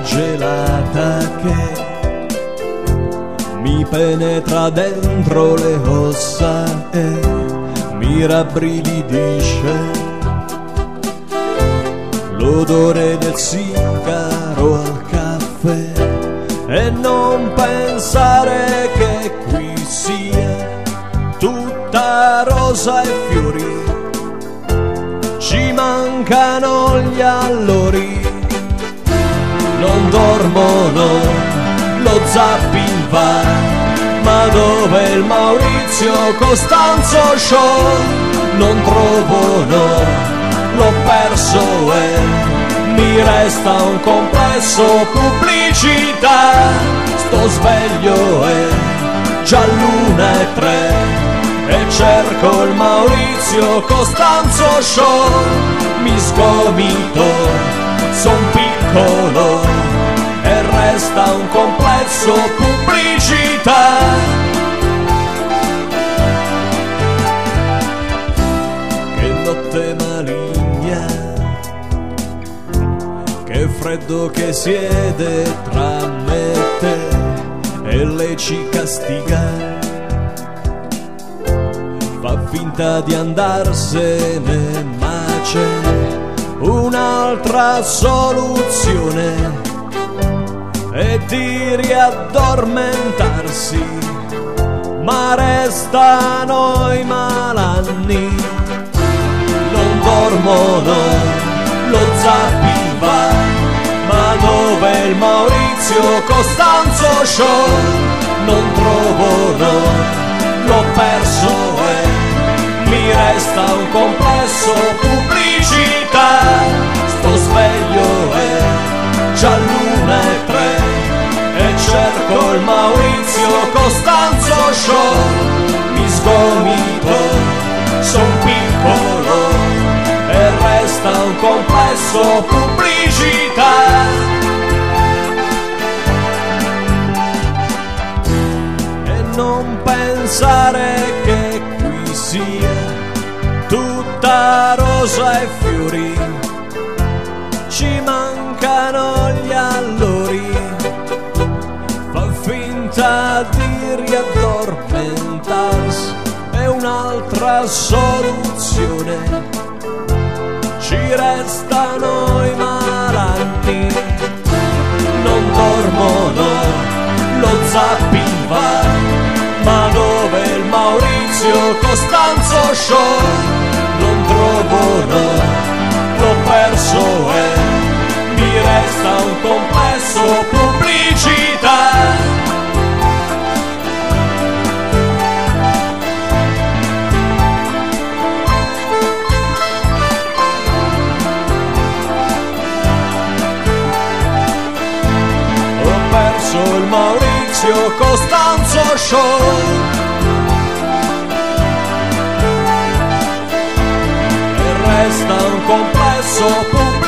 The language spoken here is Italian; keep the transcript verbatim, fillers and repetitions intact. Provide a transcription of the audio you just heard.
gelata che mi penetra dentro le ossa e mi rabbrividisce. L'odore del sigaro al caffè e non pensare che qui sia tutta rosa e fiori. Ci mancano gli allori, non dormono, lo zapping va, ma dove il Maurizio Costanzo Show? Non trovo, no, l'ho perso e mi resta un complesso pubblicità. Sto sveglio e già l'una e tre e cerco il Maurizio Costanzo Show. Mi sgomito, son piccolo e resta un complesso pubblicità. Che notte maligna, che freddo che siede tra me e te e lei ci castiga. Fa finta di andarsene, ma c'è un'altra soluzione, e di riaddormentarsi, ma restano i malanni. Non dormono, lo zapping va, ma dove il Maurizio Costanzo Show? Non trovo, no, l'ho perso e mi resta un complesso pubblicità. Sto sveglio e già l'una e tre e cerco il Maurizio Costanzo Show. Mi sgomito, son piccolo e resta un complesso pubblicità. E non pensare che qui sia tutta rosa e fiori. Ci mancano gli allori, fa finta di riaddormentarsi, è un'altra soluzione. Ci restano i malanni, non dormono, lo zapping va, ma dove il Maurizio Costanzo Show? Non trovo, no, l'ho perso e mi resta un complesso pubblicità. Ho perso il Maurizio Costanzo Show. Resta un complesso pubblico.